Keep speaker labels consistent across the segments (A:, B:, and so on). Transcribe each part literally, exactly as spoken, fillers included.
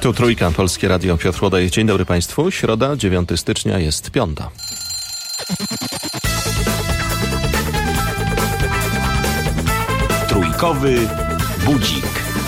A: Tu Trójka, Polskie Radio, Piotr Łodaj. Dzień dobry Państwu. Środa, dziewiątego stycznia, jest piąta.
B: Trójkowy budzik.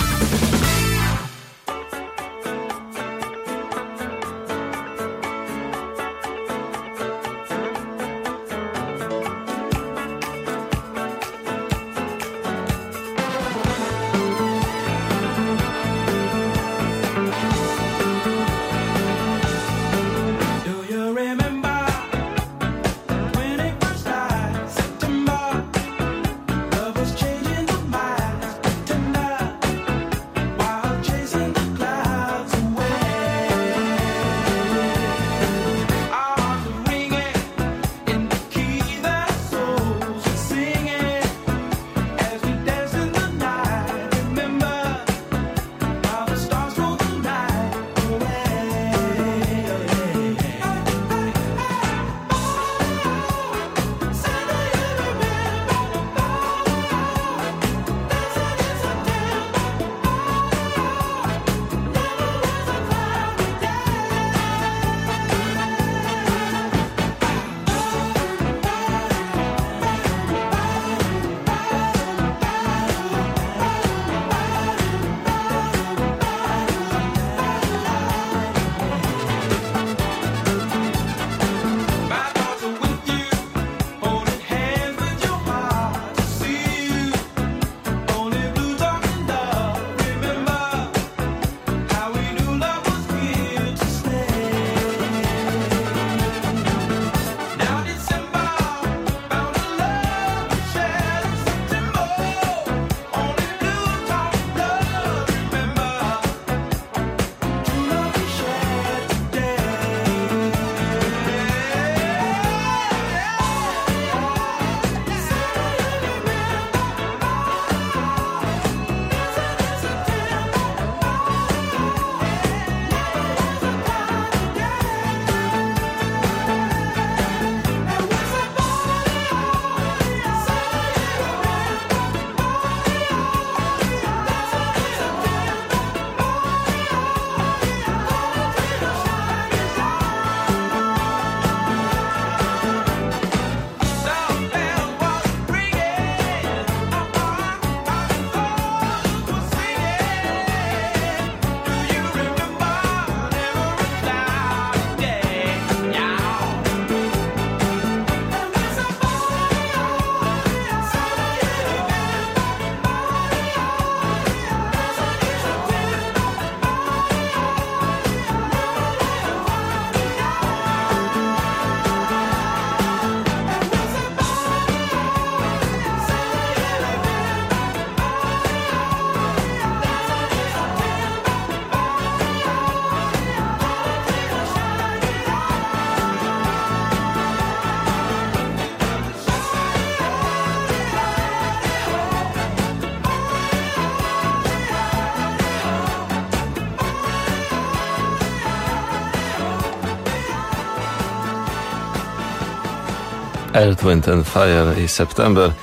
A: Earth, Wind and Fire i September.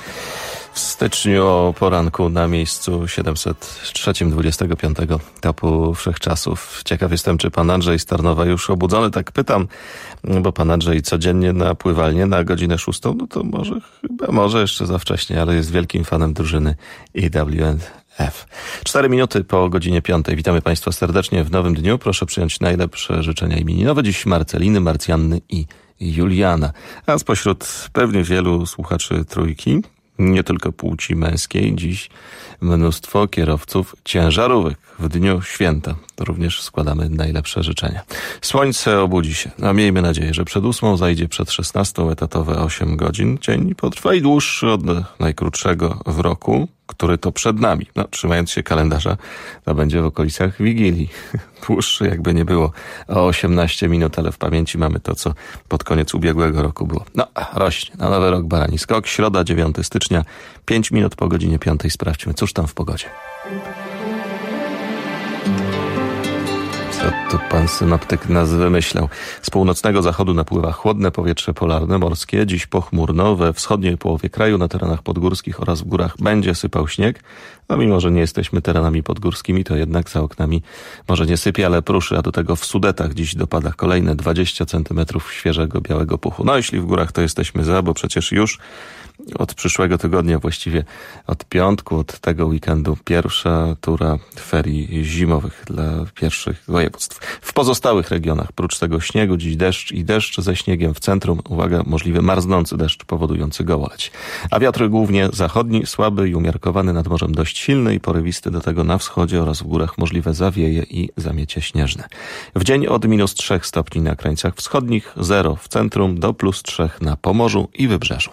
A: W styczniu o poranku na miejscu siedemset trzy dwudziestego piątego topu wszechczasów. Ciekaw jestem, czy pan Andrzej z Tarnowa już obudzony, tak pytam, bo pan Andrzej codziennie na pływalnię na godzinę szóstą, no to może chyba może jeszcze za wcześnie, ale jest wielkim fanem drużyny E W N F. Cztery minuty po godzinie piątej. Witamy Państwa serdecznie w nowym dniu. Proszę przyjąć najlepsze życzenia imieninowe. Dziś Marceliny, Marcjanny i Juliana. A spośród pewnie wielu słuchaczy Trójki, nie tylko płci męskiej, dziś mnóstwo kierowców ciężarówek w dniu święta. To również składamy najlepsze życzenia. Słońce obudzi się. A miejmy nadzieję, że przed ósmą zajdzie przed szesnastą etatowe osiem godzin. Dzień potrwa i dłuższy od najkrótszego w roku, który to przed nami. No, trzymając się kalendarza, to będzie w okolicach Wigilii. Dłuższy jakby nie było o osiemnaście minut, ale w pamięci mamy to, co pod koniec ubiegłego roku było. No, rośnie. Na nowy rok barani skok. Środa, dziewiątego stycznia, pięć minut po godzinie piątej. Sprawdźmy, cóż tam w pogodzie. Co? To pan synoptyk nas wymyślał. Z północnego zachodu napływa chłodne powietrze polarne, morskie. Dziś pochmurno. We wschodniej połowie kraju, na terenach podgórskich oraz w górach będzie sypał śnieg. No mimo, że nie jesteśmy terenami podgórskimi, to jednak za oknami może nie sypie, ale pruszy. A do tego w Sudetach dziś dopada kolejne dwadzieścia centymetrów świeżego białego puchu. No jeśli w górach, to jesteśmy za, bo przecież już od przyszłego tygodnia, właściwie od piątku, od tego weekendu, pierwsza tura ferii zimowych dla pierwszych województw. W pozostałych regionach, prócz tego śniegu, dziś deszcz i deszcz ze śniegiem w centrum. Uwaga, możliwy marznący deszcz powodujący gołoleć. A wiatr głównie zachodni, słaby i umiarkowany, nad morzem dość silny i porywisty, do tego na wschodzie oraz w górach możliwe zawieje i zamiecie śnieżne. W dzień od minus trzech stopni na krańcach wschodnich, zero w centrum, do plus trzech na Pomorzu i Wybrzeżu.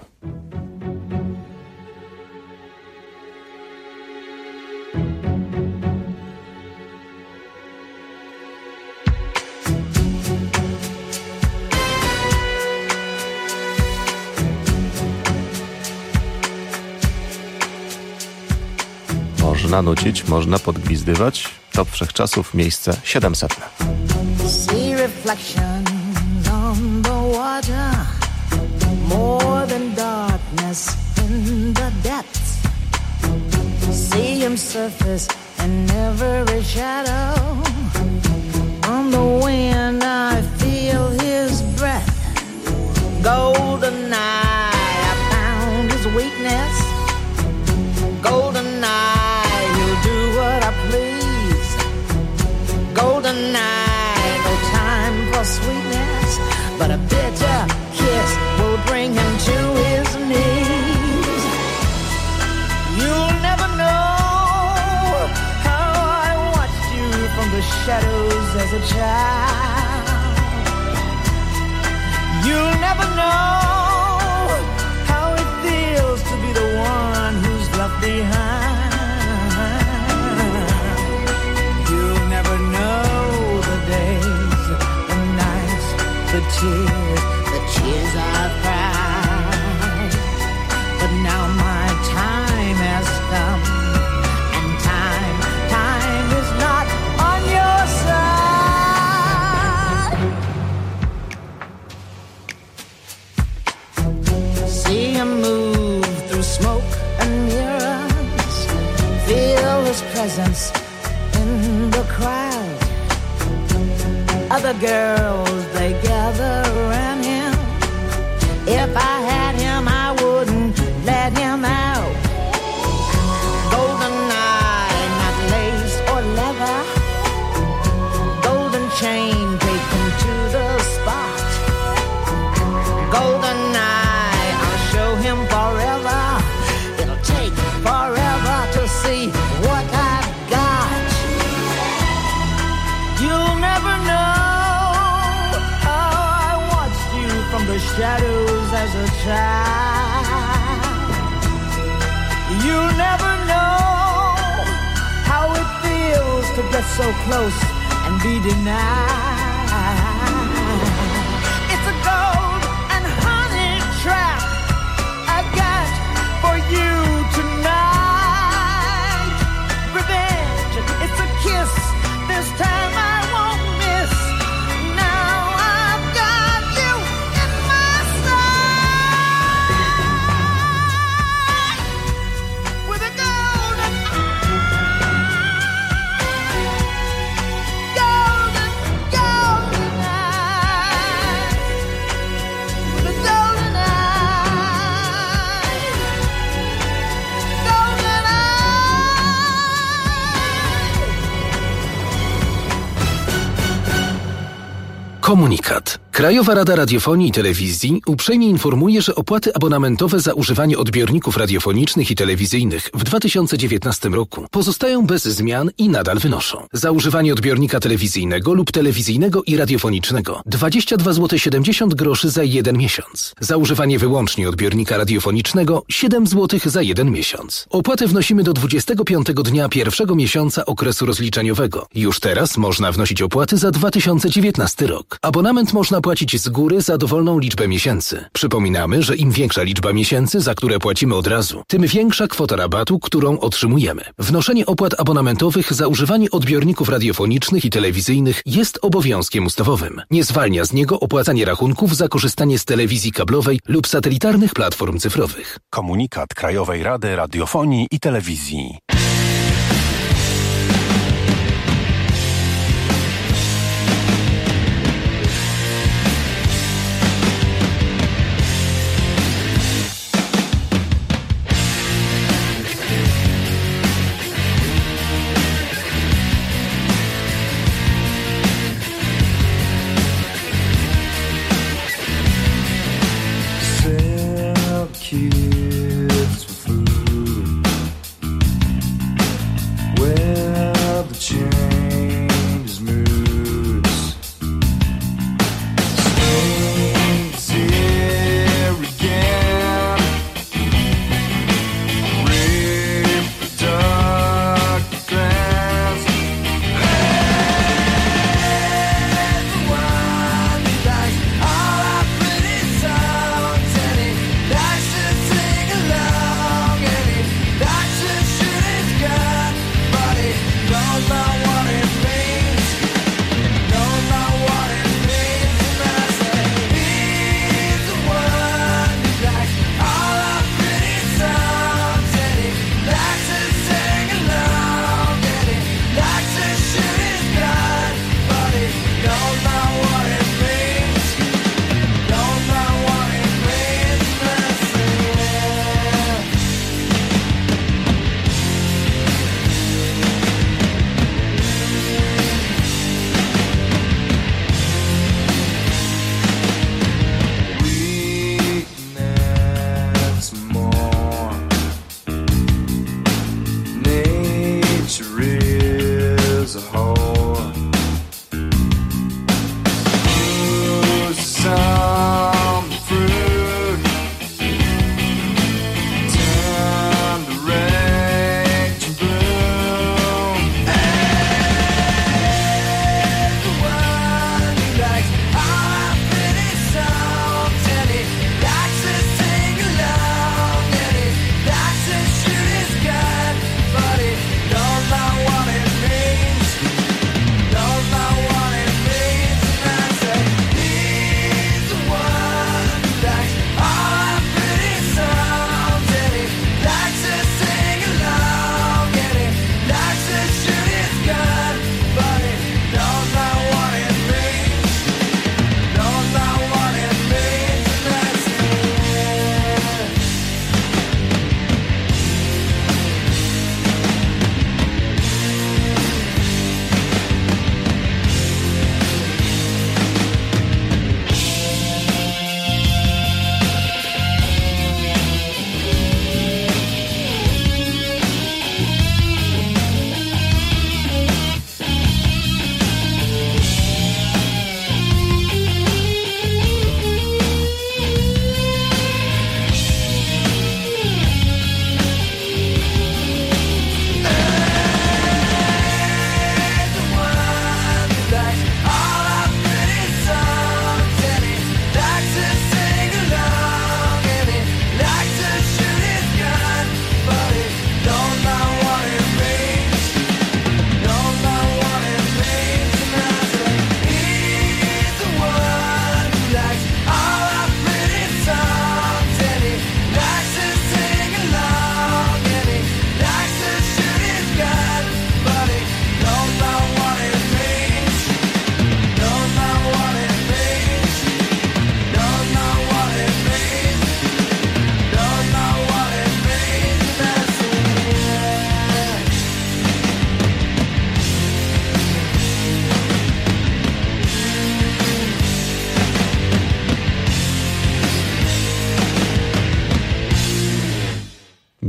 A: Można nucić, można podgwizdywać. Top wszechczasów, miejsce siedemsetne.
C: See reflections on the water, more than darkness in the depths. See him surface in every shadow. On the wind I feel his breath. Golden eye, I found his weakness. Golden eye, he'll do what I please. Golden eye, no time for sweetness, but a bitter kiss will bring him to his knees. You'll never know how I watched you from the shadows as a child. You'll never know how it feels to be the one who's left behind. You'll never know the days, the nights, the tears, the tears I've cried. But now my time has come, and time, time is not on your side. See him move through smoke and mirrors, feel his presence in the crowd. Other girls, they gather around him. If I had him, I wouldn't let him out. Golden eye, not lace or leather. Golden chain taken to the spot. Golden eye, I'll show him forever. It'll take forever to see what I've got. You'll never know how I watched you from the shadows as a child. You'll never know how it feels to get so close and be denied. It's a gold and honey trap I got for you tonight. Revenge, it's a kiss. This time I won't miss. Now I've got you in my sight. With a golden eye. Golden, golden eye. With a golden eye. Golden eye.
B: Komunikat. Krajowa Rada Radiofonii i Telewizji uprzejmie informuje, że opłaty abonamentowe za używanie odbiorników radiofonicznych i telewizyjnych w dwa tysiące dziewiętnastym roku pozostają bez zmian i nadal wynoszą. Za używanie odbiornika telewizyjnego lub telewizyjnego i radiofonicznego dwadzieścia dwa złote siedemdziesiąt groszy za jeden miesiąc. Za używanie wyłącznie odbiornika radiofonicznego siedem złotych za jeden miesiąc. Opłatę wnosimy do dwudziestego piątego dnia pierwszego miesiąca okresu rozliczeniowego. Już teraz można wnosić opłaty za dwa tysiące dziewiętnasty rok. Abonament można zapłacić z góry za dowolną liczbę miesięcy. Przypominamy, że im większa liczba miesięcy, za które płacimy od razu, tym większa kwota rabatu, którą otrzymujemy. Wnoszenie opłat abonamentowych za używanie odbiorników radiofonicznych i telewizyjnych jest obowiązkiem ustawowym. Nie zwalnia z niego opłacanie rachunków za korzystanie z telewizji kablowej lub satelitarnych platform cyfrowych.
D: Komunikat Krajowej Rady Radiofonii i Telewizji.
E: Kids for food.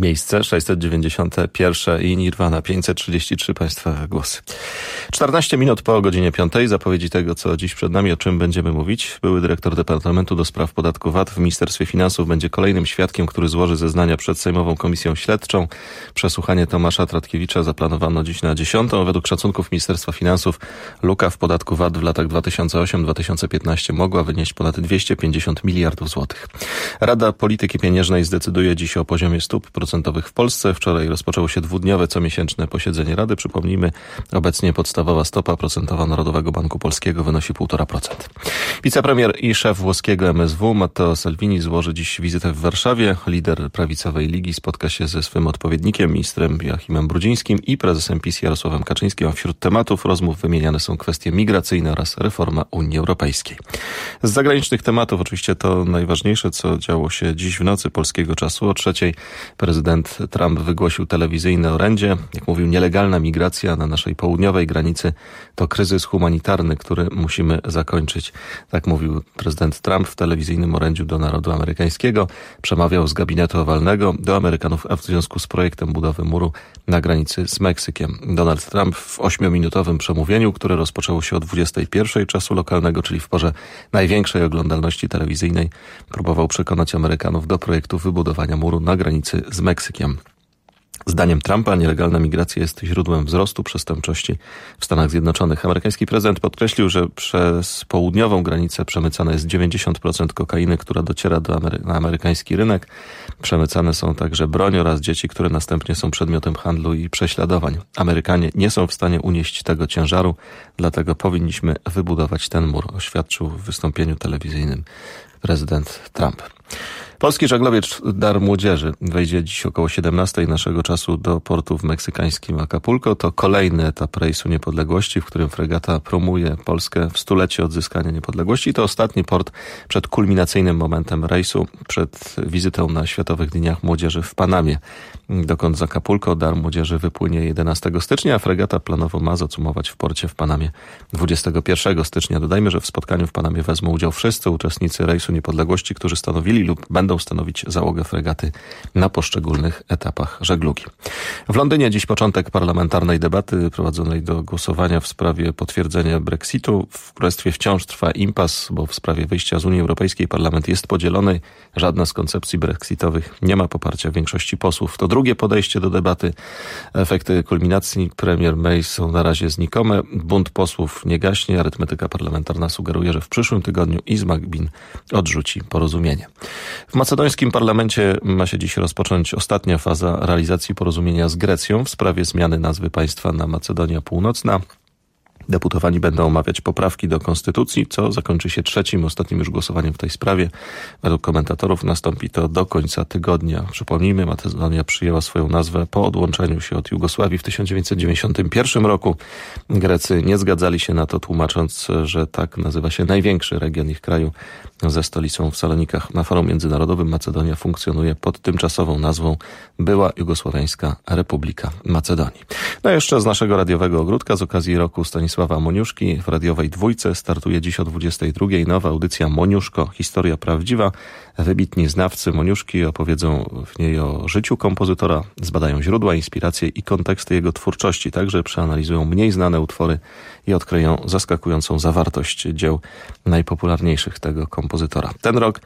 A: miejsce sześćset dziewięćdziesiąte pierwsze i Nirvana pięćset trzydzieści trzy Państwa głosy. czternaście minut po godzinie piątej zapowiedzi tego, co dziś przed nami, o czym będziemy mówić. Były dyrektor Departamentu do Spraw Podatku V A T w Ministerstwie Finansów będzie kolejnym świadkiem, który złoży zeznania przed Sejmową Komisją Śledczą. Przesłuchanie Tomasza Tratkiewicza zaplanowano dziś na dziesiątą. Według szacunków Ministerstwa Finansów luka w podatku V A T w latach dwa tysiące ósmym do dwa tysiące piętnastego mogła wynieść ponad dwieście pięćdziesiąt miliardów złotych. Rada Polityki Pieniężnej zdecyduje dziś o poziomie stóp procentowych w Polsce. Wczoraj rozpoczęło się dwudniowe comiesięczne posiedzenie Rady. Przypomnijmy, obecnie podstawowa stopa procentowa Narodowego Banku Polskiego wynosi półtora procent. Wicepremier i szef włoskiego M S W Matteo Salvini złoży dziś wizytę w Warszawie. Lider prawicowej ligi spotka się ze swym odpowiednikiem, ministrem Joachimem Brudzińskim i prezesem PiS Jarosławem Kaczyńskim. A wśród tematów rozmów wymieniane są kwestie migracyjne oraz reforma Unii Europejskiej. Z zagranicznych tematów oczywiście to najważniejsze, co działo się dziś w nocy polskiego czasu. O trzeciej prezydent Trump wygłosił telewizyjne orędzie. Jak mówił, nielegalna migracja na naszej południowej granicy to kryzys humanitarny, który musimy zakończyć. Tak mówił prezydent Trump w telewizyjnym orędziu do narodu amerykańskiego. Przemawiał z gabinetu owalnego do Amerykanów w związku z projektem budowy muru na granicy z Meksykiem. Donald Trump w ośmiominutowym przemówieniu, które rozpoczęło się o dwudziestej pierwszej czasu lokalnego, czyli w porze największej oglądalności telewizyjnej, próbował przekonać Amerykanów do projektu wybudowania muru na granicy z Meksykiem. Zdaniem Trumpa nielegalna migracja jest źródłem wzrostu przestępczości w Stanach Zjednoczonych. Amerykański prezydent podkreślił, że przez południową granicę przemycane jest dziewięćdziesiąt procent kokainy, która dociera do Amery- na amerykański rynek. Przemycane są także broń oraz dzieci, które następnie są przedmiotem handlu i prześladowań. Amerykanie nie są w stanie unieść tego ciężaru, dlatego powinniśmy wybudować ten mur, oświadczył w wystąpieniu telewizyjnym prezydent Trump. Polski żaglowiec Dar Młodzieży wejdzie dziś około siedemnastej naszego czasu do portu w meksykańskim Acapulco. To kolejny etap rejsu niepodległości, w którym fregata promuje Polskę w stulecie odzyskania niepodległości. To ostatni port przed kulminacyjnym momentem rejsu, przed wizytą na Światowych Dniach Młodzieży w Panamie, dokąd z Acapulco Dar Młodzieży wypłynie jedenastego stycznia, a fregata planowo ma zacumować w porcie w Panamie dwudziestego pierwszego stycznia. Dodajmy, że w spotkaniu w Panamie wezmą udział wszyscy uczestnicy rejsu niepodległości, którzy stanowili lub będą stanowić załogę fregaty na poszczególnych etapach żeglugi. W Londynie dziś początek parlamentarnej debaty prowadzonej do głosowania w sprawie potwierdzenia Brexitu. W Królestwie wciąż trwa impas, bo w sprawie wyjścia z Unii Europejskiej parlament jest podzielony. Żadna z koncepcji brexitowych nie ma poparcia większości posłów. To drugie podejście do debaty. Efekty kulminacji premier May są na razie znikome. Bunt posłów nie gaśnie. Arytmetyka parlamentarna sugeruje, że w przyszłym tygodniu Izma Gbin odrzuci porozumienie. W macedońskim parlamencie ma się dziś rozpocząć ostatnia faza realizacji porozumienia z Grecją w sprawie zmiany nazwy państwa na Macedonia Północna. Deputowani będą omawiać poprawki do konstytucji, co zakończy się trzecim, ostatnim już głosowaniem w tej sprawie. Według komentatorów nastąpi to do końca tygodnia. Przypomnijmy, Macedonia przyjęła swoją nazwę po odłączeniu się od Jugosławii w tysiąc dziewięćset dziewięćdziesiątym pierwszym roku. Grecy nie zgadzali się na to, tłumacząc, że tak nazywa się największy region ich kraju ze stolicą w Salonikach. Na forum międzynarodowym Macedonia funkcjonuje pod tymczasową nazwą Była Jugosłowiańska Republika Macedonii. No i jeszcze z naszego radiowego ogródka z okazji roku Stanisława Moniuszki w radiowej dwójce startuje dziś o dwudziestej drugiej nowa audycja Moniuszko. Historia prawdziwa. Wybitni znawcy Moniuszki opowiedzą w niej o życiu kompozytora, zbadają źródła, inspiracje i konteksty jego twórczości. Także przeanalizują mniej znane utwory i odkryją zaskakującą zawartość dzieł najpopularniejszych tego kompozytora. Ten rok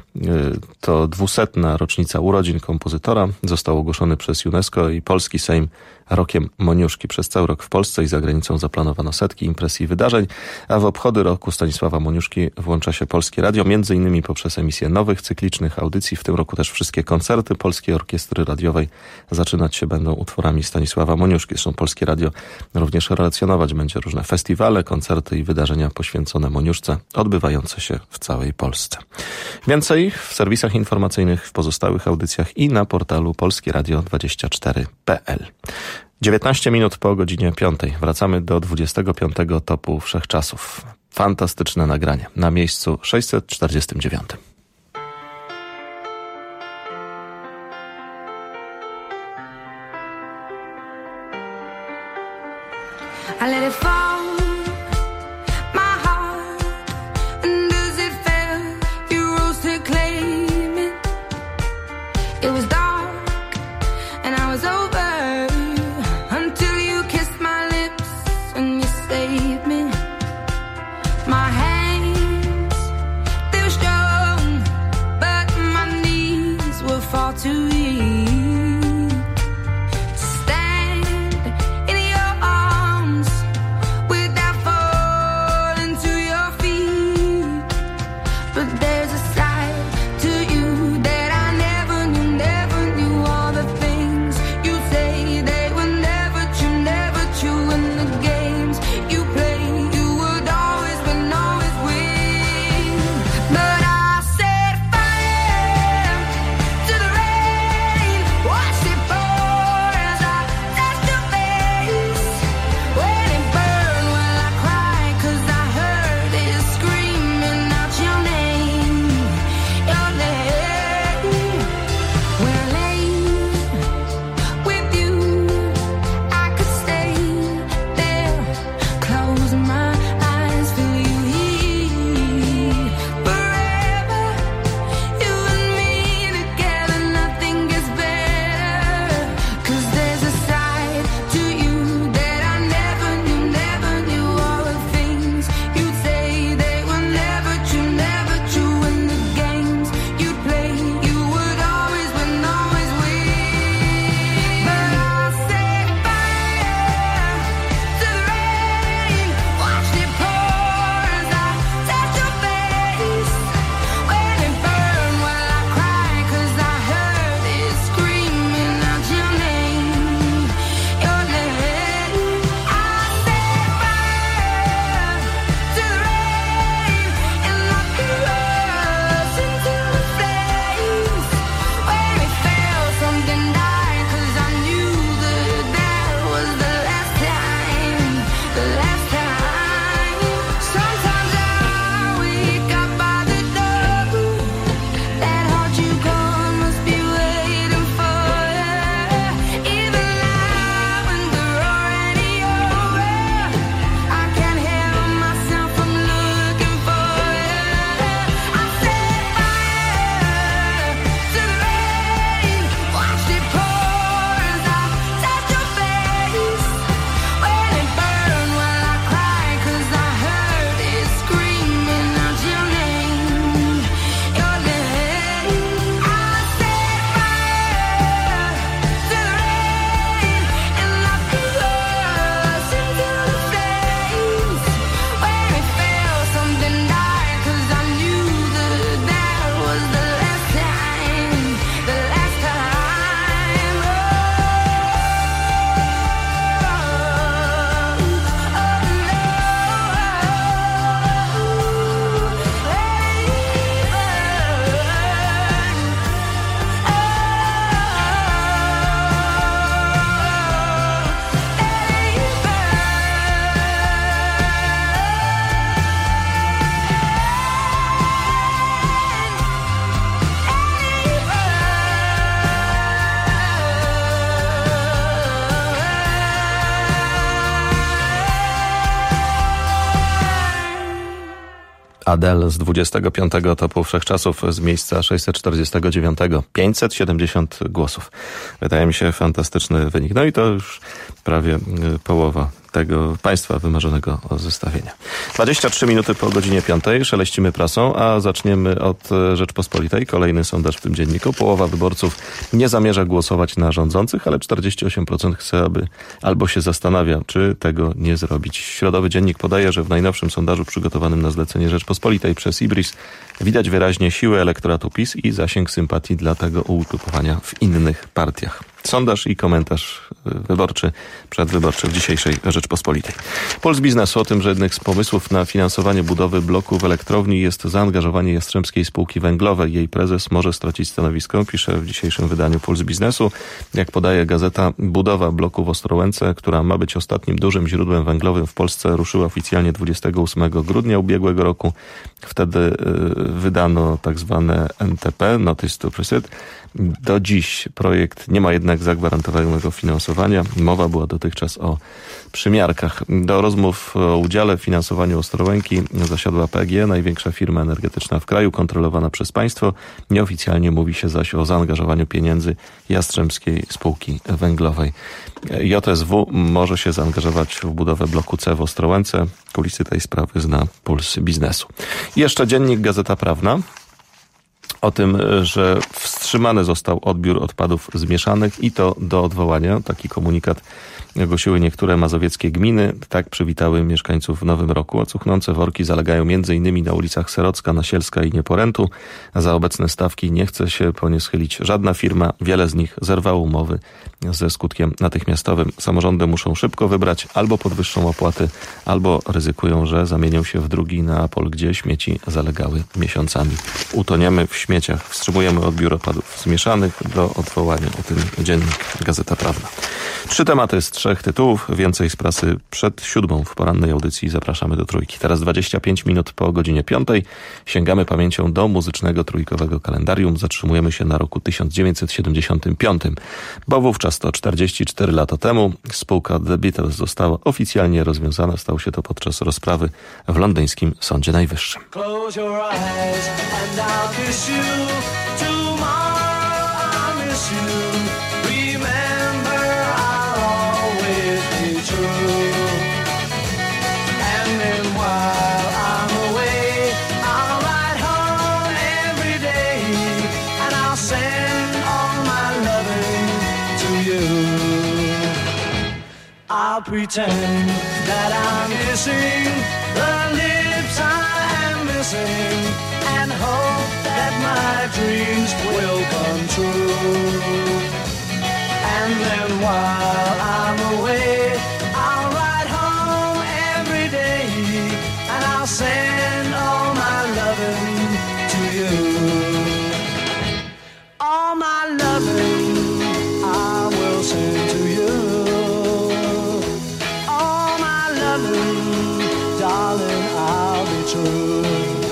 A: to dwusetna rocznica urodzin kompozytora. Został ogłoszony przez UNESCO i polski Sejm rokiem Moniuszki. Przez cały rok w Polsce i za granicą zaplanowano setki imprez i wydarzeń, a w obchody roku Stanisława Moniuszki włącza się Polskie Radio, między innymi poprzez emisję nowych, cyklicznych audycji. W tym roku też wszystkie koncerty Polskiej Orkiestry Radiowej zaczynać się będą utworami Stanisława Moniuszki. Zresztą Polskie Radio również relacjonować będzie różne festiwale, koncerty i wydarzenia poświęcone Moniuszce, odbywające się w całej Polsce. Więcej w serwisach informacyjnych, w pozostałych audycjach i na portalu polskieradio dwadzieścia cztery kropka p l. dziewiętnaście minut po godzinie piątej. Wracamy do dwudziestego piątego topu wszechczasów. Fantastyczne nagranie. Na miejscu sześćset czterdziestym dziewiątym.
E: I let it fall. It was dark
A: Adele z dwudziestego piątego topu wszechczasów z miejsca sześćset czterdziestego dziewiątego. pięćset siedemdziesiąt głosów. Wydaje mi się fantastyczny wynik. No i to już prawie połowa tego państwa wymarzonego zestawienia. dwadzieścia trzy minuty po godzinie piątej. Szeleścimy prasą, a zaczniemy od Rzeczpospolitej. Kolejny sondaż w tym dzienniku. Połowa wyborców nie zamierza głosować na rządzących, ale czterdzieści osiem procent chce, aby albo się zastanawia, czy tego nie zrobić. Środowy Dziennik podaje, że w najnowszym sondażu przygotowanym na zlecenie Rzeczpospolitej przez Ibris widać wyraźnie siłę elektoratu PiS i zasięg sympatii dla tego ugrupowania w innych partiach. Sondaż i komentarz wyborczy, przedwyborczy w dzisiejszej Rzeczpospolitej. Puls Biznesu o tym, że jednym z pomysłów na finansowanie budowy bloku w elektrowni jest zaangażowanie Jastrzębskiej Spółki Węglowej. Jej prezes może stracić stanowisko, pisze w dzisiejszym wydaniu Puls Biznesu. Jak podaje gazeta, budowa bloku w Ostrołęce, która ma być ostatnim dużym źródłem węglowym w Polsce, ruszyła oficjalnie dwudziestego ósmego grudnia ubiegłego roku. Wtedy wydano tak zwane N T P, Notice to Proceed. Do dziś projekt nie ma jednak zagwarantowanego finansowania. Mowa była dotychczas o przymiarkach. Do rozmów o udziale w finansowaniu Ostrołęki zasiadła P G E, największa firma energetyczna w kraju, kontrolowana przez państwo. Nieoficjalnie mówi się zaś o zaangażowaniu pieniędzy Jastrzębskiej Spółki Węglowej. J S W może się zaangażować w budowę bloku C w Ostrołęce. Kulisy tej sprawy zna Puls Biznesu. I jeszcze dziennik Gazeta Prawna o tym, że wstrzymanie Wstrzymany został odbiór odpadów zmieszanych i to do odwołania. Taki komunikat ogłosiły niektóre mazowieckie gminy. Tak przywitały mieszkańców w Nowym Roku. A cuchnące worki zalegają między innymi na ulicach Serocka, Nasielska i Nieporętu. Za obecne stawki nie chce się po nie schylić żadna firma. Wiele z nich zerwało umowy ze skutkiem natychmiastowym. Samorządy muszą szybko wybrać albo podwyższą opłaty, albo ryzykują, że zamienią się w drugi Neapol, gdzie śmieci zalegały miesiącami. Utoniemy w śmieciach. Wstrzymujemy odbiór odpadów zmieszanych. Do odwołania o tym dziennik Gazeta Prawna. Trzy tematy z trzech tytułów. Więcej z prasy przed siódmą w porannej audycji. Zapraszamy do Trójki. Teraz dwadzieścia pięć minut po godzinie piątej. Sięgamy pamięcią do muzycznego trójkowego kalendarium. Zatrzymujemy się na roku tysiąc dziewięćset siedemdziesiątym piątym, bo wówczas to czterdzieści cztery lata temu spółka The Beatles została oficjalnie rozwiązana. Stało się to podczas rozprawy w londyńskim Sądzie Najwyższym.
C: Close your eyes and I'll kiss you. Tomorrow I'll miss you. Remember, I'll always be true. And then while I'm away, I'll ride home every day, and I'll send all my loving to you. I'll pretend that I'm missing the lips I am missing, and hope that my dreams will come true. And then while I'm away, I'll ride home every day, and I'll send all my loving to you. All my loving I will send to you. All my loving, darling, I'll be true.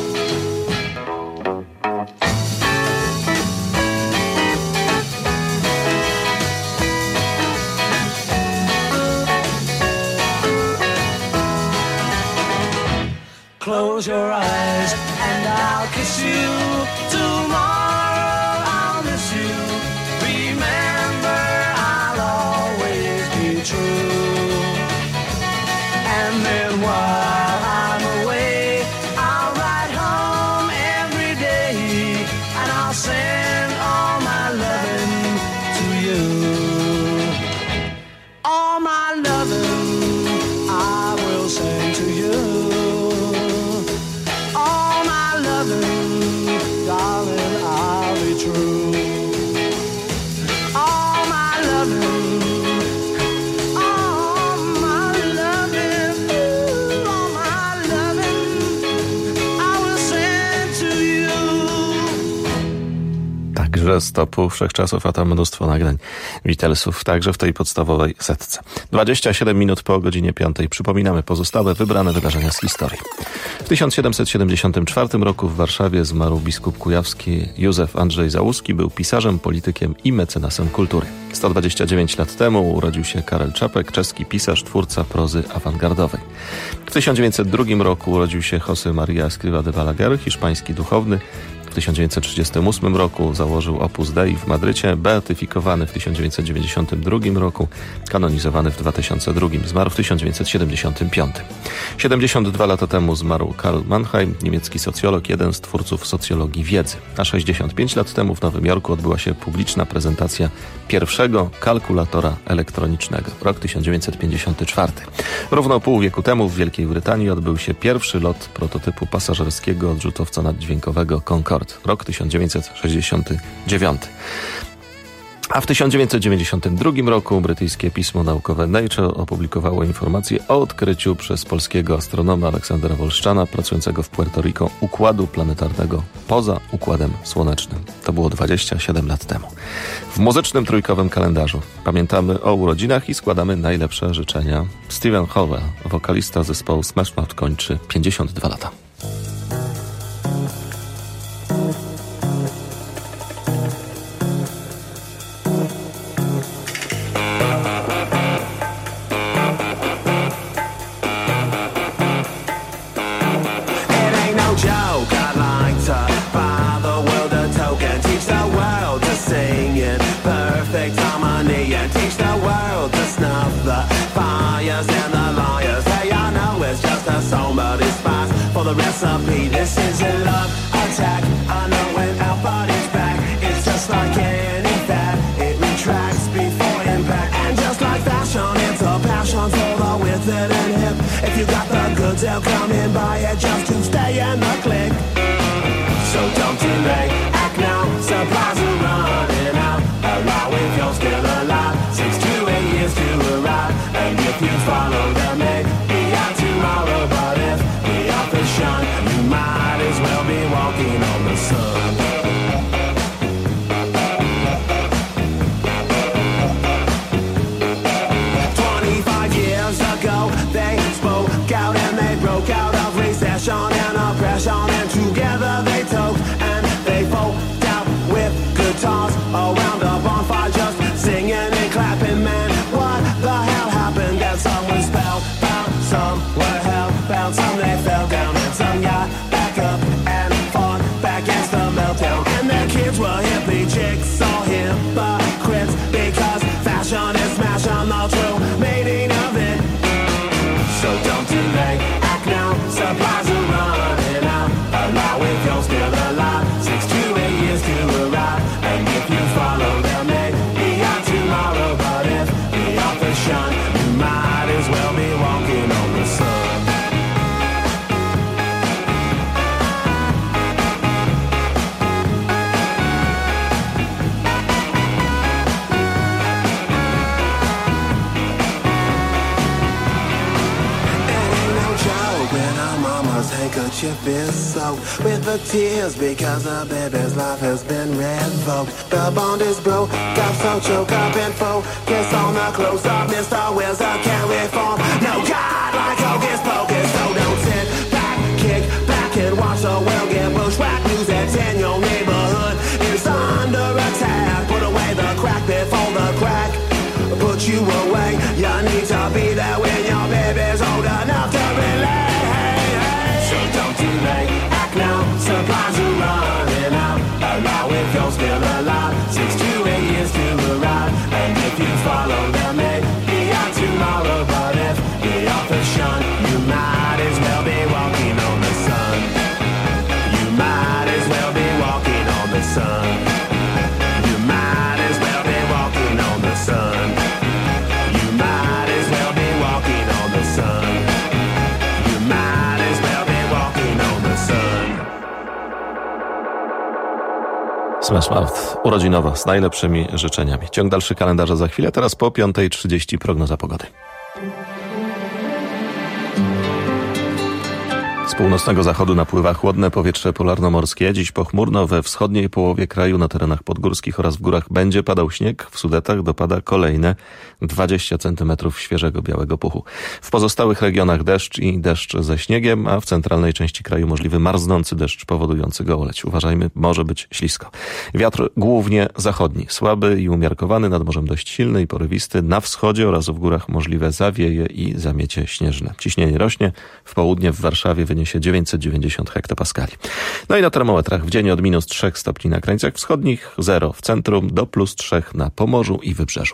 C: Close your eyes and I'll kiss you. Tomorrow I'll miss you. Remember, I'll always be true. And then while I'm away, I'll ride home every day, and I'll send all my loving to you. All my loving I will send to you. Darling, I'll be true. All my loving, all my loving, all my loving, I will send to you.
A: Także z topu wszechczasów, a tam mnóstwo nagrań Beatlesów, także w tej podstawowej setce. dwadzieścia siedem minut po godzinie piątej. Przypominamy pozostałe wybrane wydarzenia z historii. W tysiąc siedemset siedemdziesiątym czwartym roku w Warszawie zmarł biskup kujawski Józef Andrzej Załuski. Był pisarzem, politykiem i mecenasem kultury. sto dwadzieścia dziewięć lat temu urodził się Karel Czapek, czeski pisarz, twórca prozy awangardowej. W tysiąc dziewięćset drugim roku urodził się José María Escrivá de Balaguer, hiszpański duchowny. W tysiąc dziewięćset trzydziestym ósmym roku założył Opus Dei w Madrycie, beatyfikowany w tysiąc dziewięćset dziewięćdziesiątym drugim roku, kanonizowany w dwa tysiące drugim, zmarł w tysiąc dziewięćset siedemdziesiątym piątym. siedemdziesiąt dwa lata temu zmarł Karl Mannheim, niemiecki socjolog, jeden z twórców socjologii wiedzy. A sześćdziesiąt pięć lat temu w Nowym Jorku odbyła się publiczna prezentacja pierwszego kalkulatora elektronicznego. Rok tysiąc dziewięćset pięćdziesiąty czwarty. Równo pół wieku temu w Wielkiej Brytanii odbył się pierwszy lot prototypu pasażerskiego odrzutowca naddźwiękowego Concorde. Rok tysiąc dziewięćset sześćdziesiąty dziewiąty. A w tysiąc dziewięćset dziewięćdziesiątym drugim roku brytyjskie pismo naukowe Nature opublikowało informację o odkryciu przez polskiego astronoma Aleksandra Wolszczana, pracującego w Puerto Rico, układu planetarnego poza Układem Słonecznym. To było dwadzieścia siedem lat temu. W muzycznym trójkowym kalendarzu pamiętamy o urodzinach i składamy najlepsze życzenia. Steven Howell, wokalista zespołu Smash Mouth, kończy pięćdziesiąt dwa lata.
F: The just to stay in the clique. So don't delay, act now, supplies are running out. Allow if you're still alive, six to eight years to arrive. And if you follow them, maybe out tomorrow. But if the office shun, you might as well be walking on the sun. Twenty-five years ago, they spoke out and they broke out of recession and oppression, and together they took and they folk out with guitars around a bonfire, just singing and clapping. Man, what the hell happened? And some were spellbound, some were hellbound, some they fell down, and some got back up and fought back against the meltdown. And their kids were hippie chicks, all hypocrites, because fashion is smashing the true meaning of it. So don't delay, act now, supplies are running out. Allow if you're still alive, six to eight years to arrive. And if you follow them, maybe out tomorrow. But if the author shun, you might as well be walking on the sun. Handkerchief is soaked with the tears because the baby's life has been revoked. The bond is broke, got so choke up and focus on the close up. Mister Wizard can't reform. No God like Hocus Pocus. So don't sit back, kick back and watch the world get bushwhacked. News that's in your neighborhood is under attack. Put away the crack before the crack put you away. You need to be there when your baby's old enough to relate. Don't delay, act now, supplies are running out. Allow if you're still alive, six to eight years to arrive. And if you follow them, maybe out tomorrow. But if the author shun, you might as well be walking on the sun. You might as well be walking on the sun. You might as well be walking on the sun. You might as well be walking on the sun. You might as well be
A: Smash Mouth, urodzinowo, z najlepszymi życzeniami. Ciąg dalszy kalendarza za chwilę, teraz po piątej trzydzieści prognoza pogody. Z północnego zachodu napływa chłodne powietrze polarnomorskie. Dziś pochmurno we wschodniej połowie kraju, na terenach podgórskich oraz w górach będzie padał śnieg. W Sudetach dopada kolejne dwadzieścia centymetrów świeżego białego puchu. W pozostałych regionach deszcz i deszcz ze śniegiem, a w centralnej części kraju możliwy marznący deszcz powodujący gołoleć. Uważajmy, może być ślisko. Wiatr głównie zachodni, słaby i umiarkowany, nad morzem dość silny i porywisty. Na wschodzie oraz w górach możliwe zawieje i zamiecie śnieżne. Ciśnienie rośnie, w południe w Warszawie wyniesie dziewięćset dziewięćdziesiąt hektopaskali. No i na termometrach w dzień od minus trzech stopni na krańcach wschodnich, zero w centrum, do plus trzech na Pomorzu i Wybrzeżu.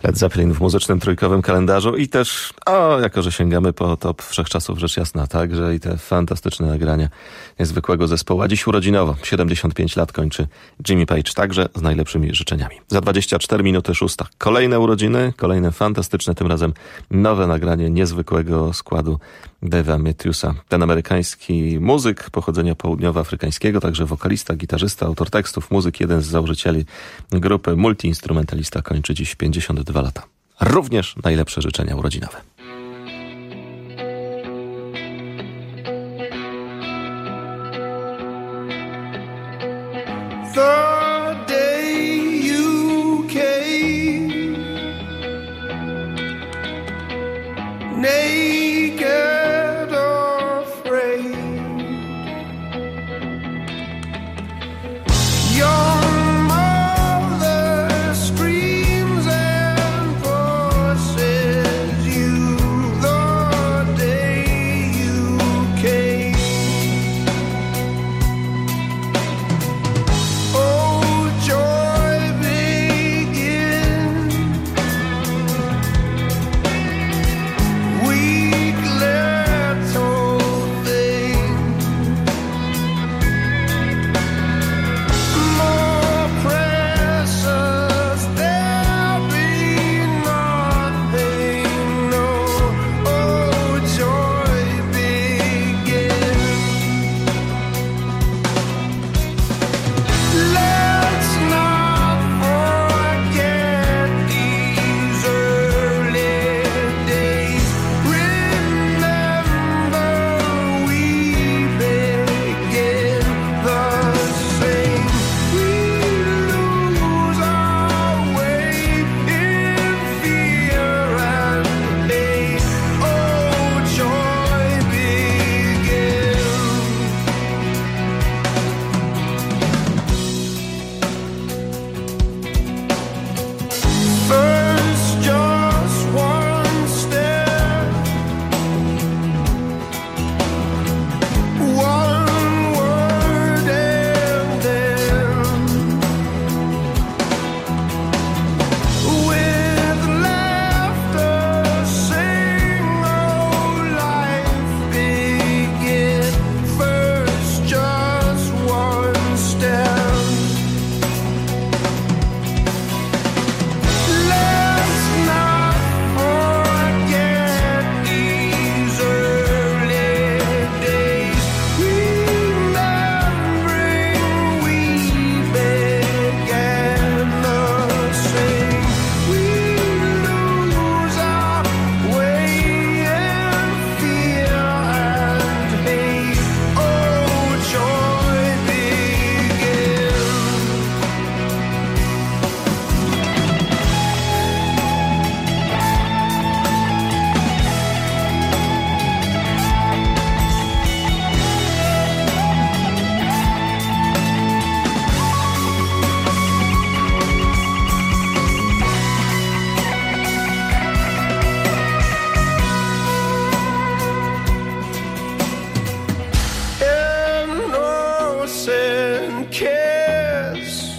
A: Led Zeppelin w muzycznym trójkowym kalendarzu i też, o, jako że sięgamy po top wszechczasów, rzecz jasna, także i te fantastyczne nagrania niezwykłego zespołu. A dziś urodzinowo, siedemdziesiąt pięć lat kończy Jimmy Page, także z najlepszymi życzeniami. Za dwadzieścia cztery minuty szósta. Kolejne urodziny, kolejne fantastyczne, tym razem nowe nagranie niezwykłego składu Dave'a Matthewsa. Ten amerykański muzyk pochodzenia południowoafrykańskiego, także wokalista, gitarzysta, autor tekstów, muzyk, jeden z założycieli grupy, multiinstrumentalista, kończy dziś pięćdziesiąt dwa lata. Również najlepsze życzenia urodzinowe.
F: The day you came, naked or afraid, your mother screams and forces you the day you came. Oh, joy begin, weak little thing, more precious there be nothing, no. Oh, joy begin. Let's not forget these early days. Remember, we begin the same. We lose our way in fear and hate. Oh, joy begin. First, just one step, one word, and then with laughter sing, oh, life begin. First, just one step. Let's not forget these early days. Remembering we began the same. We lose our way in fear and hate. Oh, joy begin. Innocent kiss,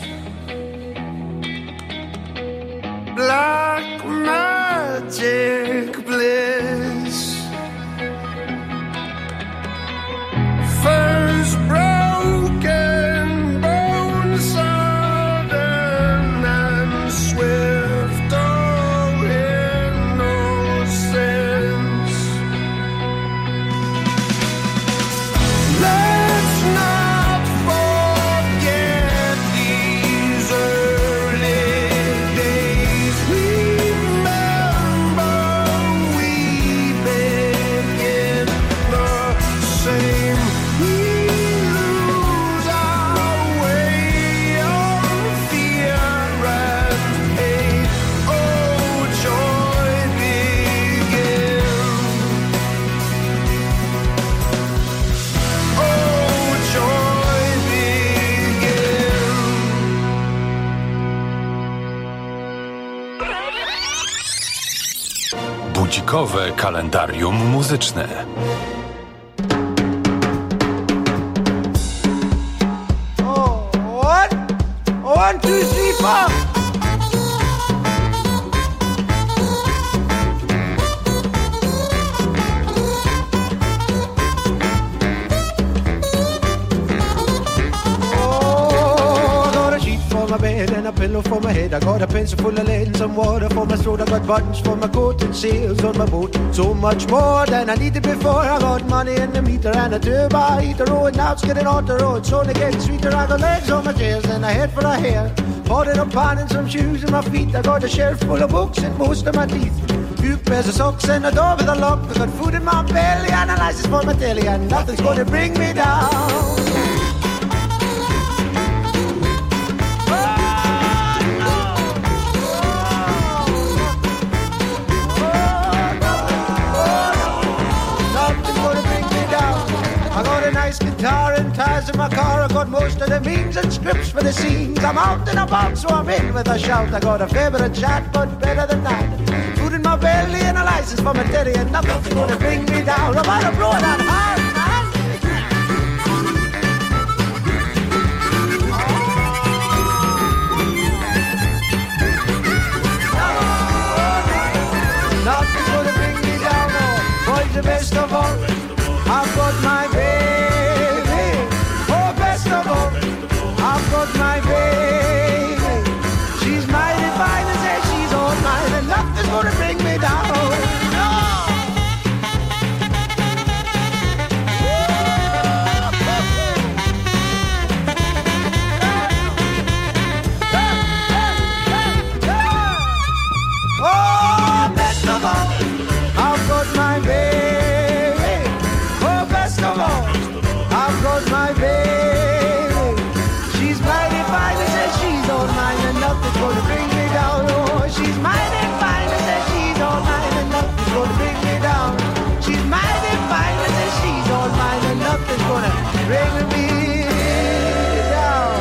F: black magic bliss. First broken bones, sudden and swift, oh, innocence. Let's not forget these early days. Remember, we begin the same. We lose our way on fear and hate. Oh, joy begin. Oh, joy begin.
D: Budzikowe kalendarium muzyczne.
C: Oh, one, one, two, three, four.
G: pillow for my head. I got a pencil full of lead and some water for my throat. I got buttons for my coat and seals on my boat. So much more than I needed before. I got money in the meter and a turbo heater. Oh, and now it's getting on the road, so they get sweeter. I got legs on my chairs and a head for a hair. Holding up pan and some shoes in my feet. I got a shelf full of books and most of my teeth. Few pairs of socks and a door with a lock. I got food in my belly and a license for my telly. And nothing's gonna bring me down. Guitar and ties in my car. I got most of the means and scripts for the scenes. I'm out and about, so I'm in with a shout. I got a favourite chat, but better than that. Food in my belly and a license for my daddy, and nothing's gonna bring me down. I'm out of blow that hard, man. Nothing's gonna bring me down. Oh, boys, the best of all, I've got my baby. I've got my baby. She's mighty fine and says she's all mine, and nothing's gonna bring me down. No. Oh, best of all, I've got my baby. Oh, best of all, I've got my baby. Nothing's gonna bring me down. Oh, she's mighty fine and says she's all mine, and nothing's gonna bring me down. She's mighty fine and says she's all mine, and nothing's gonna bring me down.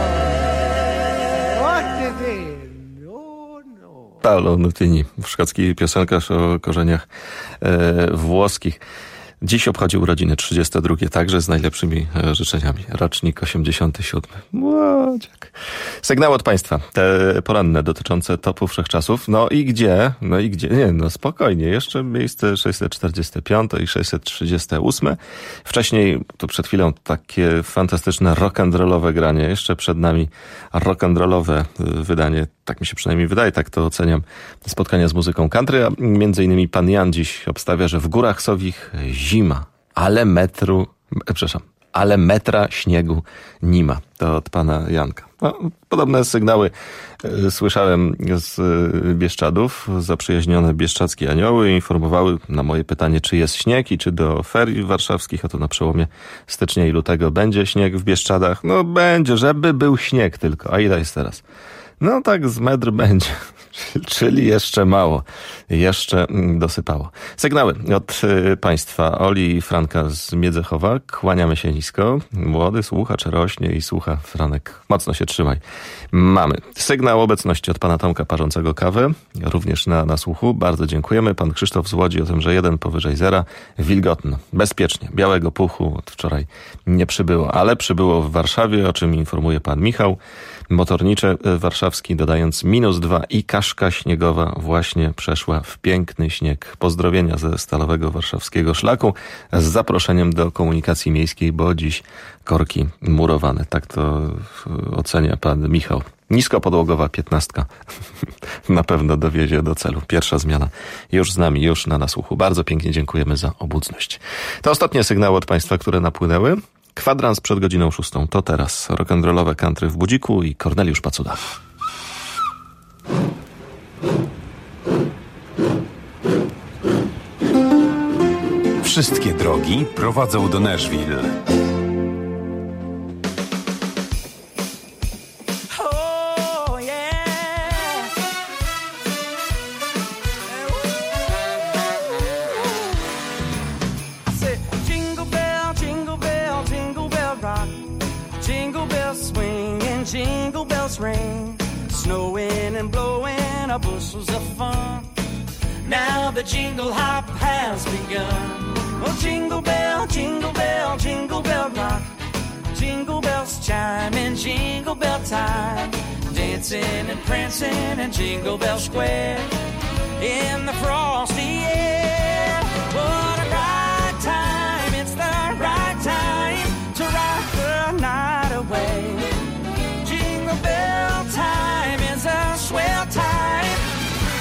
G: What did it? Oh no.
A: Paolo Nutini, szkocki piosenkarz o korzeniach e, włoskich. Dziś obchodził urodziny trzydzieste drugie, także z najlepszymi życzeniami. Rocznik osiemdziesiąty siódmy. Młodziak. Sygnał od Państwa. Te poranne dotyczące topu wszechczasów. No i gdzie? No i gdzie? Nie, no spokojnie. Jeszcze miejsce sześćset czterdzieste piąte i sześćset trzydzieste ósme. Wcześniej, to przed chwilą takie fantastyczne rock'n'rollowe granie. Jeszcze przed nami rock'n'rollowe wydanie. Tak mi się przynajmniej wydaje, tak to oceniam. Spotkania z muzyką country, a między innymi pan Jan dziś obstawia, że w Górach Sowich zima, ale metru, e, przepraszam, ale metra śniegu nie ma. To od pana Janka. No, podobne sygnały y, słyszałem z y, Bieszczadów. Zaprzyjaźnione bieszczadzkie anioły informowały na moje pytanie, czy jest śnieg i czy do ferii warszawskich, a to na przełomie stycznia i lutego będzie śnieg w Bieszczadach. No będzie, żeby był śnieg tylko. A ile jest teraz? No tak z metr będzie, czyli jeszcze mało, jeszcze dosypało. Sygnały od Państwa. Oli i Franka z Miedzechowa. Kłaniamy się nisko. Młody słuchacz rośnie i słucha. Franek, mocno się trzymaj. Mamy sygnał obecności od pana Tomka parzącego kawę, również na, na słuchu. Bardzo dziękujemy. Pan Krzysztof z Łodzi o tym, że jeden powyżej zera. Wilgotno, bezpiecznie. Białego puchu od wczoraj nie przybyło, ale przybyło w Warszawie, o czym informuje pan Michał. Motornicze warszawski, dodając minus dwa i kaszka śniegowa właśnie przeszła w piękny śnieg. Pozdrowienia ze Stalowego Warszawskiego Szlaku z zaproszeniem do komunikacji miejskiej, bo dziś korki murowane. Tak to ocenia pan Michał. Niskopodłogowa piętnastka na pewno dowiezie do celu. Pierwsza zmiana już z nami, już na nasłuchu. Bardzo pięknie dziękujemy za obecność. To ostatnie sygnały od Państwa, które napłynęły. Kwadrans przed godziną szóstą. To teraz rock'n'rollowe country w budziku i Korneliusz Pacuda.
D: Wszystkie drogi prowadzą do Nashville.
H: Jingle bells ring, snowing and blowing our bushels of fun. Now the jingle hop has begun. Oh, jingle bell, jingle bell, jingle bell rock. Jingle bells chime in jingle bell time. Dancing and prancing in Jingle Bell Square. In the frosty air. What a right time, it's the right time to rock the night away. Jingle bell time is a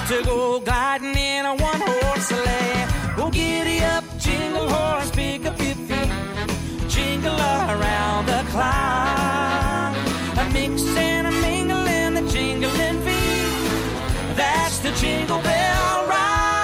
H: to go gliding in a one-horse sleigh. Go giddy up, jingle horse, pick up your feet, jingle around the clock. A mix and a mingle in the jingling feet. That's the Jingle Bell Ride.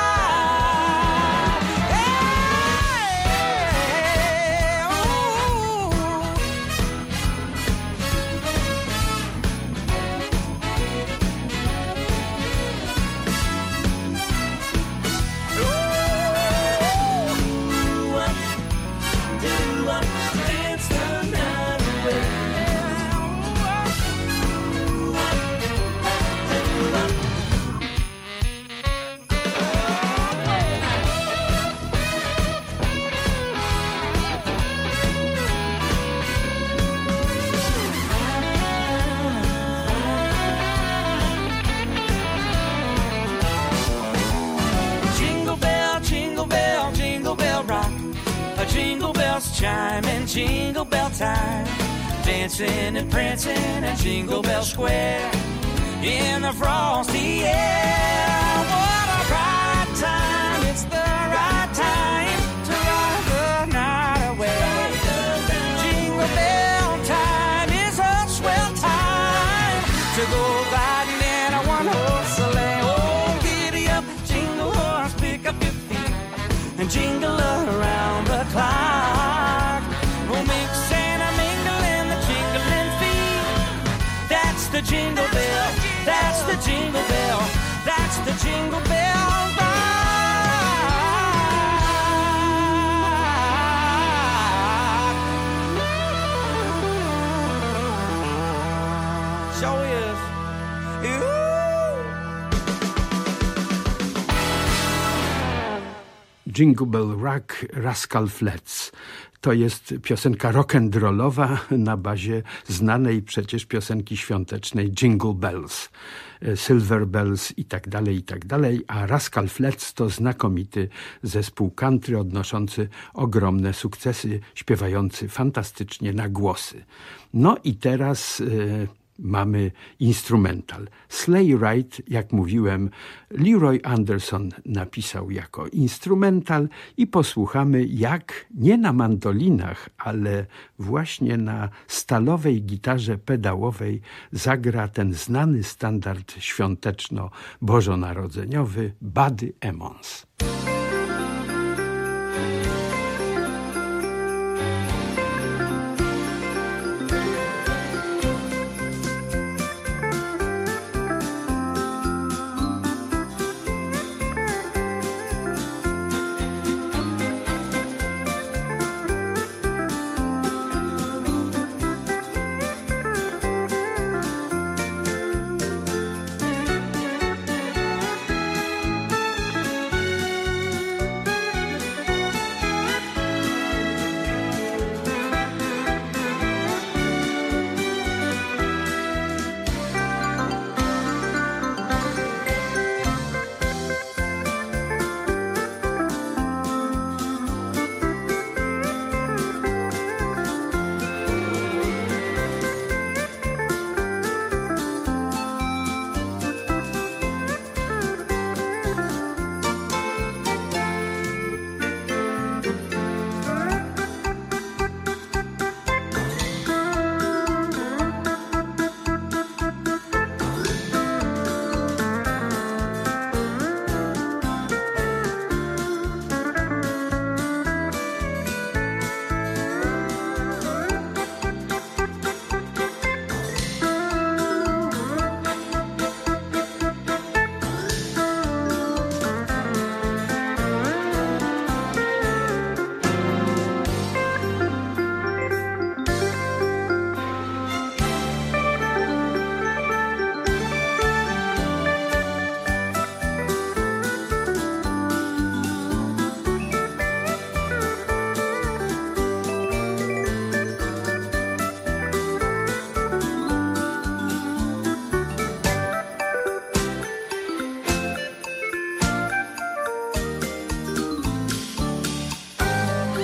H: Jingle bells chime in Jingle Bell time, dancing and prancing at Jingle Bell Square in the frosty air. What a right time, it's the right time to ride the night away. Jingle Bell time is a swell time to go gliding in a one-horse sleigh. Oh, giddy up, jingle horse, pick up your feet and jingle around the clock. Oh, mix and a mingle in the jingling feet. That's the Jingle Bell, that's the Jingle Bell, that's the Jingle Bell Ride. Sure is. Ooh.
I: Jingle Bell Rock, Rascal Flatts. To jest piosenka rock'n'rollowa na bazie znanej przecież piosenki świątecznej Jingle Bells, Silver Bells i tak dalej, i tak dalej. A Rascal Flatts to znakomity zespół country odnoszący ogromne sukcesy, śpiewający fantastycznie na głosy. No i teraz... Yy, mamy instrumental. Sleigh Ride, jak mówiłem, Leroy Anderson napisał jako instrumental i posłuchamy, jak nie na mandolinach, ale właśnie na stalowej gitarze pedałowej zagra ten znany standard świąteczno-bożonarodzeniowy Buddy Emmons.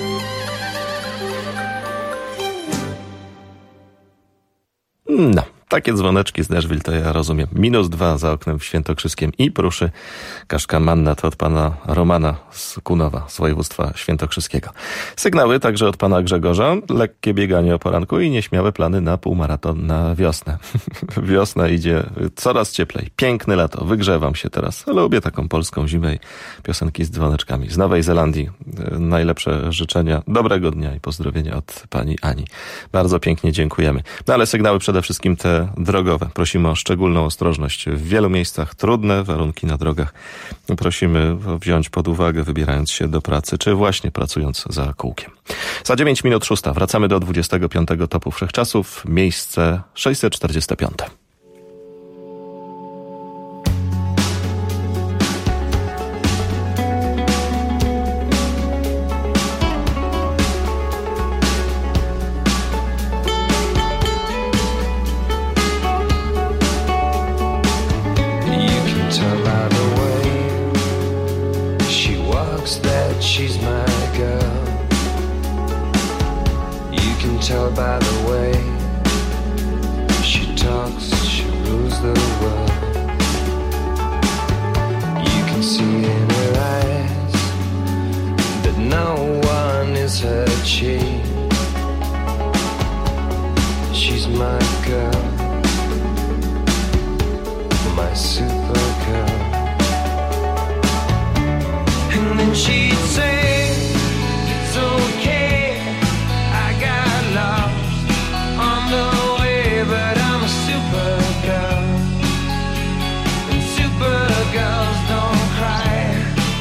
A: No, Takie dzwoneczki z Nashville to ja rozumiem. Minus dwa za oknem w Świętokrzyskiem i pruszy. Kaszka manna to od pana Romana z Kunowa, z województwa świętokrzyskiego. Sygnały także od pana Grzegorza. Lekkie bieganie o poranku i nieśmiałe plany na półmaraton na wiosnę. Wiosna idzie coraz cieplej. Piękne lato. Wygrzewam się teraz. Lubię taką polską zimę i piosenki z dzwoneczkami. Z Nowej Zelandii najlepsze życzenia, dobrego dnia i pozdrowienia od pani Ani. Bardzo pięknie dziękujemy. No ale sygnały przede wszystkim te drogowe. Prosimy o szczególną ostrożność. W wielu miejscach trudne warunki na drogach. Prosimy wziąć pod uwagę, wybierając się do pracy, czy właśnie pracując za kółkiem. Za dziewięć minut szósta wracamy do dwudziestego piątego topu wszechczasów. Miejsce sześćset czterdzieste piąte.
J: She's my girl. You can tell by the way she talks, she rules the world. You can see in her eyes that no one is her chief. She's my girl, my super girl. And then she'd say, it's okay, I got lost on the way, but I'm a supergirl, and supergirls don't cry.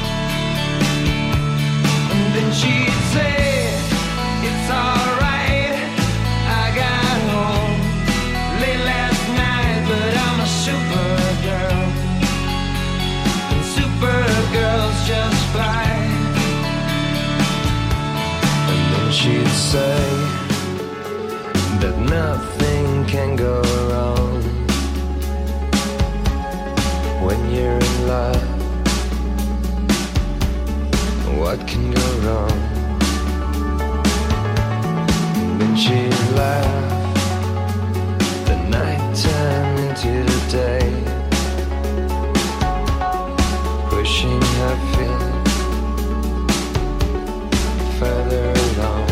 J: And then she'd say, it's alright, I got home late last night, but I'm a supergirl, and supergirls just fly. And then she'd say that nothing can go wrong when you're in love. What can go wrong? And then she'd laugh, the night turned into the day, pushing her feet further along.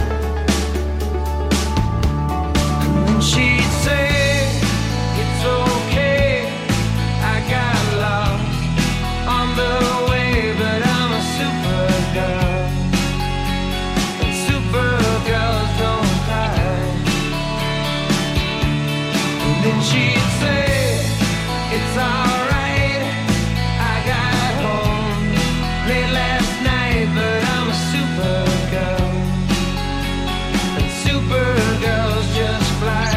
J: And then she'd say, it's okay, I got lost on the way, but I'm a supergirl, and supergirls don't cry. And then she'd say, it's alright, I got home late last night, but I'm a supergirl, and supergirls just fly.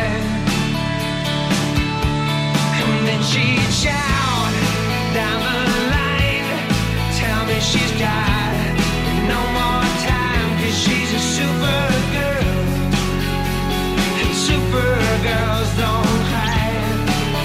J: And then she'd shout down the line, tell me she's got no more time, 'cause she's a supergirl, and supergirls don't hide.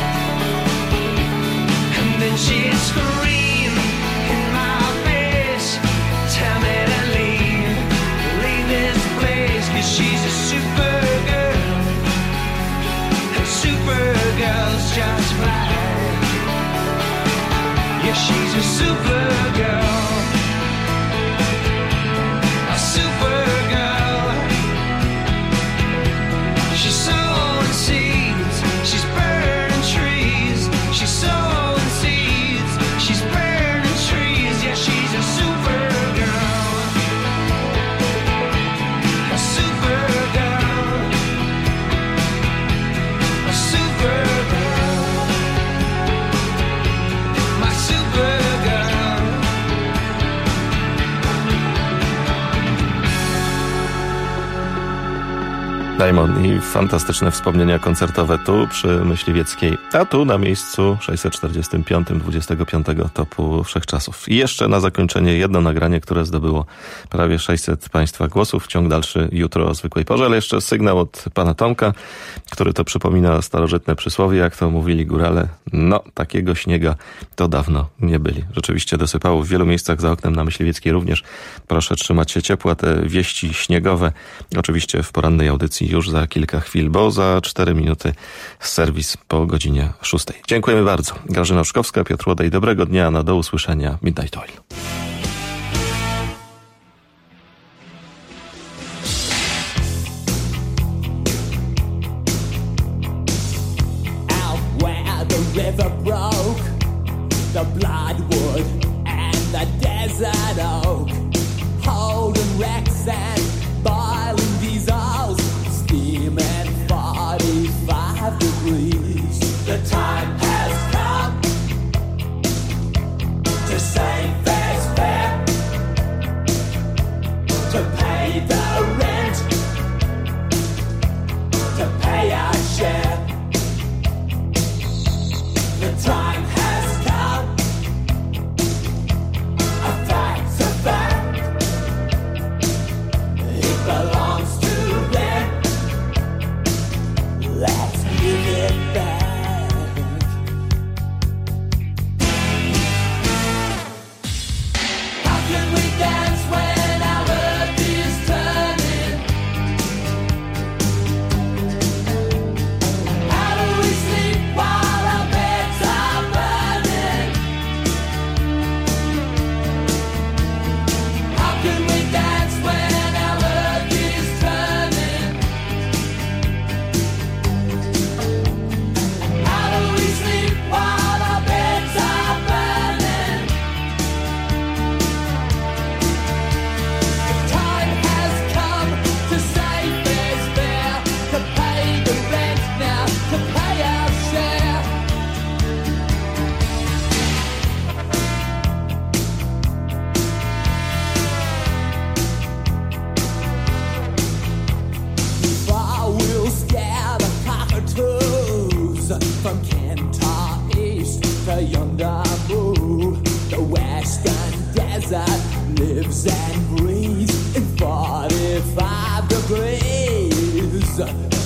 J: And then she'd scream in my face, tell me to leave, leave this place, 'cause she's a supergirl, and supergirls just fly. Yeah, she's a supergirl, a supergirl. She's sowing seeds, she's burning trees, she's sowing seeds, she's burning trees. Yeah, she's a supergirl, a supergirl, a supergirl, my supergirl.
A: Diamond i fantastyczne wspomnienia koncertowe tu przy Myśliwieckiej, a tu na miejscu sześćset czterdziestym piątym dwudziestego piątego topu wszechczasów. I jeszcze na zakończenie jedno nagranie, które zdobyło prawie sześćset Państwa głosów. Ciąg dalszy jutro o zwykłej porze, ale jeszcze sygnał od pana Tomka, który to przypomina starożytne przysłowie, jak to mówili górale. No, takiego śniega to dawno nie byli. Rzeczywiście dosypało w wielu miejscach za oknem na Myśliwieckiej również. Proszę trzymać się ciepła. Te wieści śniegowe oczywiście w porannej audycji już za kilka chwil, bo za cztery minuty serwis po godzinie szóstej. Dziękujemy bardzo. Grażyna Szkowska, Piotr Łodej. Dobrego dnia, no do usłyszenia. Midnight Oil.
K: River broke, the bloodwood and the desert oak, holding wrecks and boiling diesels, steaming forty-five degrees. The time has come to save fair's fair, to pay the rent, to pay our share. The time has come. A fact's a fact. It belongs to them. Let's give it back. How can we dance when our earth is turning? How do we sleep while our beds are burning? How can we dance when our earth is turning? How do we sleep while our beds are burning? The time has come to save fair's fair, to pay the rent now, to pay our share. Far we'll scare the cockatoos from Kentar East to yonder Moo. The western desert lives and breathes in forty-five degrees.